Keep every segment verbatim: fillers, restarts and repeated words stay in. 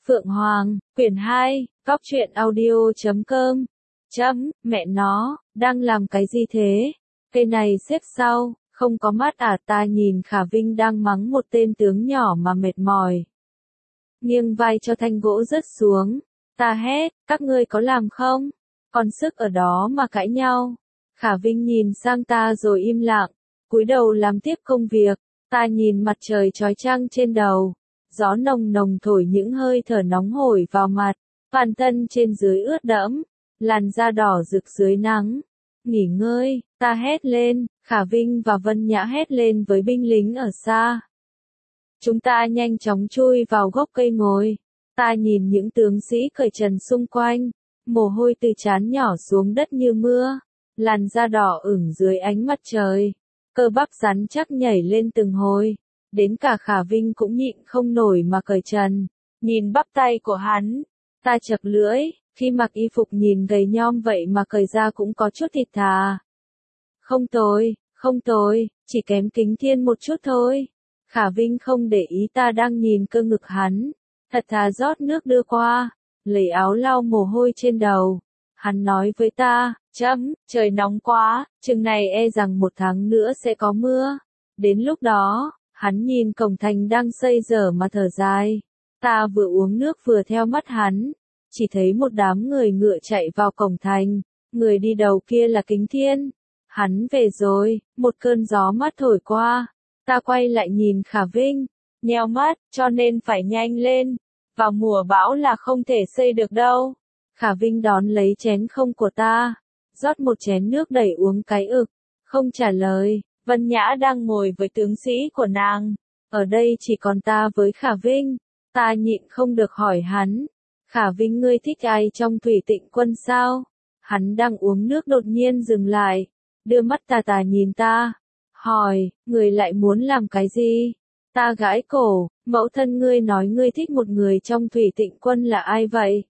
Phượng Hoàng, quyển hai, Cóc truyện audio chấm com. Chấm, mẹ nó, đang làm cái gì thế? Cây này xếp sau, không có mắt à? Ta nhìn Khả Vinh đang mắng một tên tướng nhỏ mà mệt mỏi. Nghiêng vai cho thanh gỗ rớt xuống. Ta hét, các ngươi có làm không? Còn sức ở đó mà cãi nhau. Khả Vinh nhìn sang ta rồi im lặng, cúi đầu làm tiếp công việc. Ta nhìn mặt trời chói chang trên đầu. Gió nồng nồng thổi những hơi thở nóng hổi vào mặt, toàn thân trên dưới ướt đẫm, làn da đỏ rực dưới nắng. Nghỉ ngơi, ta hét lên, Khả Vinh và Vân Nhã hét lên với binh lính ở xa. Chúng ta nhanh chóng chui vào gốc cây ngồi. Ta nhìn những tướng sĩ cởi trần xung quanh, mồ hôi từ trán nhỏ xuống đất như mưa, làn da đỏ ửng dưới ánh mặt trời, cơ bắp rắn chắc nhảy lên từng hồi. Đến cả Khả Vinh cũng nhịn không nổi mà cởi trần. Nhìn bắp tay của hắn, ta chật lưỡi, khi mặc y phục nhìn gầy nhom vậy mà cởi ra cũng có chút thịt thà. Không tồi, không tồi, chỉ kém Kính Thiên một chút thôi. Khả Vinh không để ý ta đang nhìn cơ ngực hắn, thật thà rót nước đưa qua, lấy áo lau mồ hôi trên đầu. Hắn nói với ta, chấm, trời nóng quá, chừng này e rằng một tháng nữa sẽ có mưa. Đến lúc đó, hắn nhìn cổng thành đang xây dở mà thở dài. Ta vừa uống nước vừa theo mắt hắn, chỉ thấy một đám người ngựa chạy vào cổng thành, người đi đầu kia là Kính Thiên. Hắn về rồi, một cơn gió mát thổi qua, ta quay lại nhìn Khả Vinh, nheo mắt, cho nên phải nhanh lên, vào mùa bão là không thể xây được đâu. Khả Vinh đón lấy chén không của ta, rót một chén nước đẩy uống cái ực, không trả lời. Vân Nhã đang ngồi với tướng sĩ của nàng, ở đây chỉ còn ta với Khả Vinh. Ta nhịn không được hỏi hắn, Khả Vinh ngươi thích ai trong Thủy Tịnh Quân sao? Hắn đang uống nước đột nhiên dừng lại, đưa mắt tà tà nhìn ta, hỏi, người lại muốn làm cái gì? Ta gãi cổ, mẫu thân ngươi nói ngươi thích một người trong Thủy Tịnh Quân là ai vậy?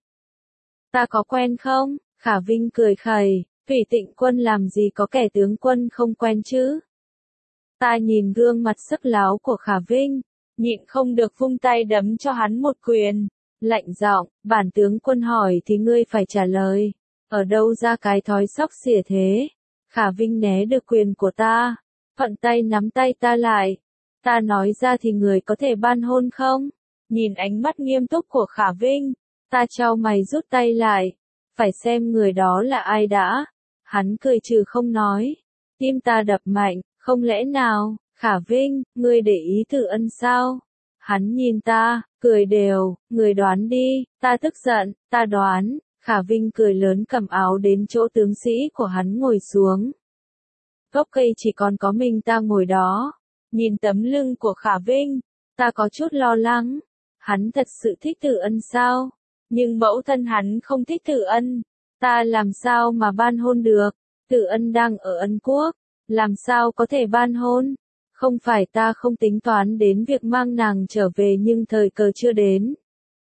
Ta có quen không? Khả Vinh cười khẩy, Thủy Tịnh Quân làm gì có kẻ tướng quân không quen chứ? Ta nhìn gương mặt sức láo của Khả Vinh, nhịn không được vung tay đấm cho hắn một quyền, lạnh giọng, bản tướng quân hỏi thì ngươi phải trả lời, ở đâu ra cái thói xóc xỉa thế? Khả Vinh né được quyền của ta, thuận tay nắm tay ta lại. Ta nói ra thì người có thể ban hôn không? Nhìn ánh mắt nghiêm túc của Khả Vinh, ta chau mày rút tay lại, phải xem người đó là ai đã. Hắn cười trừ không nói, tim ta đập mạnh. Không lẽ nào, Khả Vinh, ngươi để ý Tử Ân sao? Hắn nhìn ta, cười đều, người đoán đi. Ta tức giận, ta đoán. Khả Vinh cười lớn cầm áo đến chỗ tướng sĩ của hắn ngồi xuống. Gốc cây chỉ còn có mình ta ngồi đó. Nhìn tấm lưng của Khả Vinh, ta có chút lo lắng. Hắn thật sự thích Tử Ân sao? Nhưng mẫu thân hắn không thích Tử Ân. Ta làm sao mà ban hôn được? Tử Ân đang ở Ân Quốc. Làm sao có thể ban hôn? Không phải ta không tính toán đến việc mang nàng trở về nhưng thời cơ chưa đến.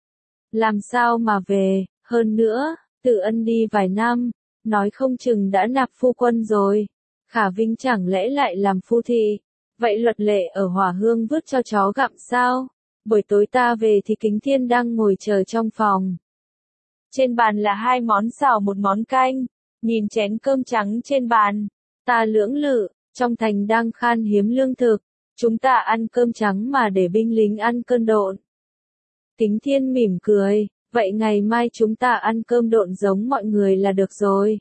Làm sao mà về, hơn nữa, Tử Ân đi vài năm, nói không chừng đã nạp phu quân rồi. Khả Vinh chẳng lẽ lại làm phu thị? Vậy luật lệ ở Hỏa Hương vứt cho chó gặm sao? Buổi tối ta về thì Kính Thiên đang ngồi chờ trong phòng. Trên bàn là hai món xào một món canh, nhìn chén cơm trắng trên bàn. Ta lưỡng lự, trong thành đang khan hiếm lương thực, chúng ta ăn cơm trắng mà để binh lính ăn cơm độn. Kính Thiên mỉm cười, vậy ngày mai chúng ta ăn cơm độn giống mọi người là được rồi.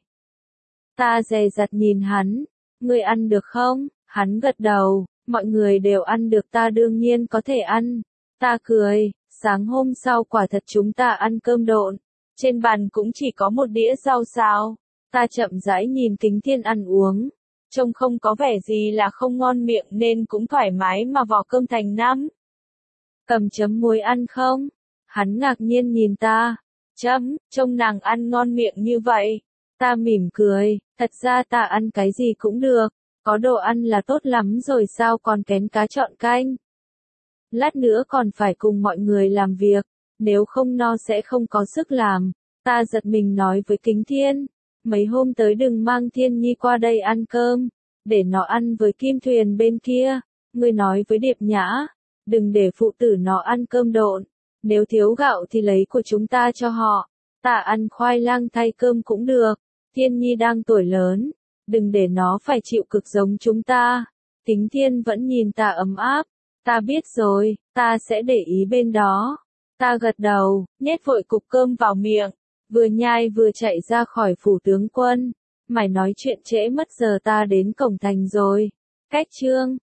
Ta dè dặt nhìn hắn, ngươi ăn được không? Hắn gật đầu, mọi người đều ăn được ta đương nhiên có thể ăn. Ta cười, sáng hôm sau quả thật chúng ta ăn cơm độn, trên bàn cũng chỉ có một đĩa rau xào. Ta chậm rãi nhìn Kính Thiên ăn uống, trông không có vẻ gì là không ngon miệng nên cũng thoải mái mà vò cơm thành năm. Cầm chấm muối ăn không? Hắn ngạc nhiên nhìn ta, chấm, trông nàng ăn ngon miệng như vậy. Ta mỉm cười, thật ra ta ăn cái gì cũng được, có đồ ăn là tốt lắm rồi sao còn kén cá chọn canh. Lát nữa còn phải cùng mọi người làm việc, nếu không no sẽ không có sức làm. Ta giật mình nói với Kính Thiên. Mấy hôm tới đừng mang Thiên Nhi qua đây ăn cơm, để nó ăn với Kim Thuyền bên kia. Ngươi nói với Điệp Nhã, đừng để phụ tử nó ăn cơm độn, Nếu thiếu gạo thì lấy của chúng ta cho họ. Ta ăn khoai lang thay cơm cũng được. Thiên Nhi đang tuổi lớn. Đừng để nó phải chịu cực giống chúng ta. Kính Thiên vẫn nhìn ta ấm áp. Ta biết rồi, ta sẽ để ý bên đó. Ta gật đầu, nhét vội cục cơm vào miệng. Vừa nhai vừa chạy ra khỏi phủ tướng quân. Mày nói chuyện trễ mất giờ ta đến cổng thành rồi. Cách chương